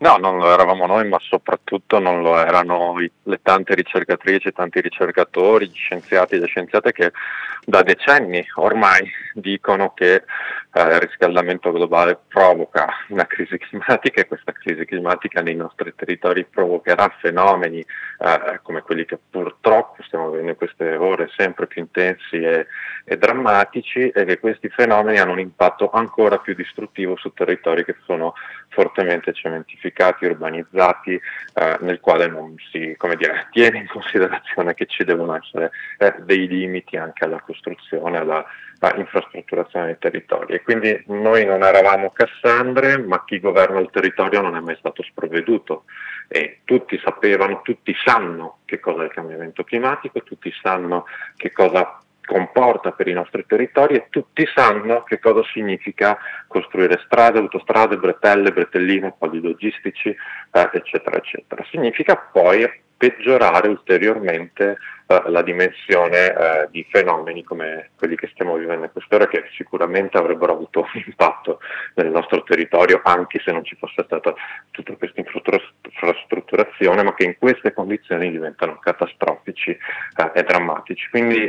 No, non lo eravamo noi, ma soprattutto non lo erano le tante ricercatrici, i tanti ricercatori, gli scienziati e le scienziate che da decenni ormai dicono che il riscaldamento globale provoca una crisi climatica, e questa crisi climatica nei nostri territori provocherà fenomeni come quelli che purtroppo stiamo vedendo in queste ore, sempre più intensi e drammatici, e che questi fenomeni hanno un impatto ancora più distruttivo su territori che sono fortemente cementificati, urbanizzati, nel quale non si, come dire, tiene in considerazione che ci devono essere dei limiti anche alla costruzione, alla infrastrutturazione dei territori. E quindi noi non eravamo Cassandre, ma chi governa il territorio non è mai stato sprovveduto. E tutti sapevano, tutti sanno che cosa è il cambiamento climatico, tutti sanno che cosa comporta per i nostri territori, e tutti sanno che cosa significa costruire strade, autostrade, bretelline, poli logistici, eccetera, eccetera. Significa poi peggiorare ulteriormente la dimensione di fenomeni come quelli che stiamo vivendo in quest'ora, che sicuramente avrebbero avuto un impatto nel nostro territorio anche se non ci fosse stata tutta questa infrastrutturazione, ma che in queste condizioni diventano catastrofici e drammatici. Quindi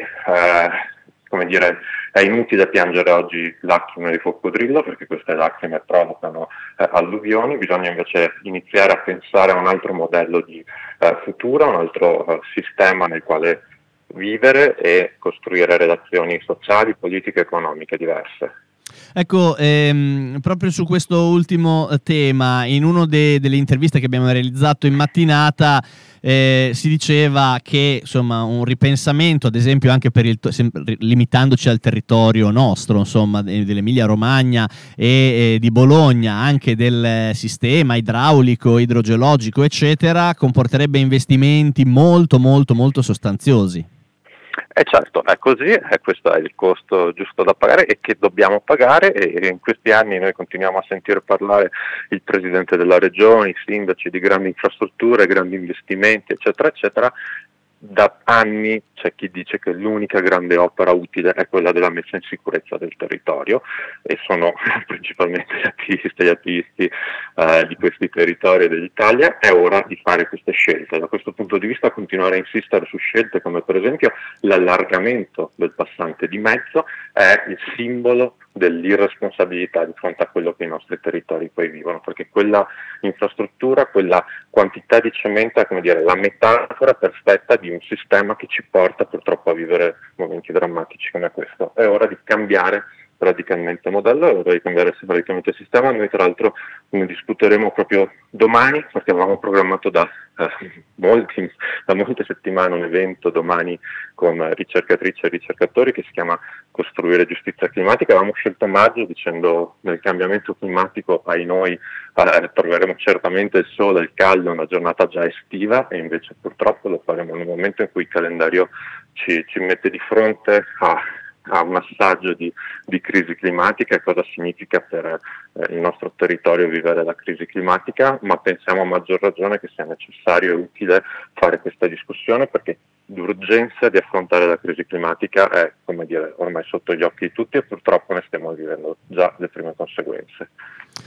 come dire, è inutile piangere oggi lacrime di coccodrillo, perché queste lacrime provocano alluvioni. Bisogna invece iniziare a pensare a un altro modello di futuro, un altro sistema nel quale vivere e costruire relazioni sociali, politiche e economiche diverse. Ecco, proprio su questo ultimo tema, in una delle interviste che abbiamo realizzato in mattinata, si diceva che insomma un ripensamento, ad esempio anche per limitandoci al territorio nostro, insomma, dell'Emilia Romagna e di Bologna, anche del sistema idraulico, idrogeologico, eccetera, comporterebbe investimenti molto, molto, molto sostanziosi. Certo, è così, e questo è il costo giusto da pagare e che dobbiamo pagare, e in questi anni noi continuiamo a sentire parlare il Presidente della Regione, i sindaci di grandi infrastrutture, grandi investimenti, eccetera, eccetera. Da anni c'è chi dice che l'unica grande opera utile è quella della messa in sicurezza del territorio, e sono principalmente gli attivisti di questi territori dell'Italia. È ora di fare queste scelte. Da questo punto di vista continuare a insistere su scelte come per esempio l'allargamento del passante di mezzo è il simbolo dell'irresponsabilità di fronte a quello che i nostri territori poi vivono, perché quella infrastruttura, quella quantità di cemento è, come dire, la metafora perfetta di un sistema che ci porta purtroppo a vivere momenti drammatici come questo. È ora di cambiare radicalmente modello, è ora di cambiare radicalmente sistema. Noi tra l'altro ne discuteremo proprio domani, perché avevamo programmato da molte settimane un evento domani con ricercatrici e ricercatori che si chiama Costruire giustizia climatica. Avevamo scelto maggio dicendo nel cambiamento climatico, ai noi, troveremo certamente il sole, il caldo, una giornata già estiva, e invece purtroppo lo faremo nel momento in cui il calendario ci mette di fronte a un assaggio di crisi climatica e cosa significa per il nostro territorio vivere la crisi climatica, ma pensiamo a maggior ragione che sia necessario e utile fare questa discussione, perché l'urgenza di affrontare la crisi climatica è, come dire, ormai sotto gli occhi di tutti, e purtroppo ne stiamo vivendo già le prime conseguenze.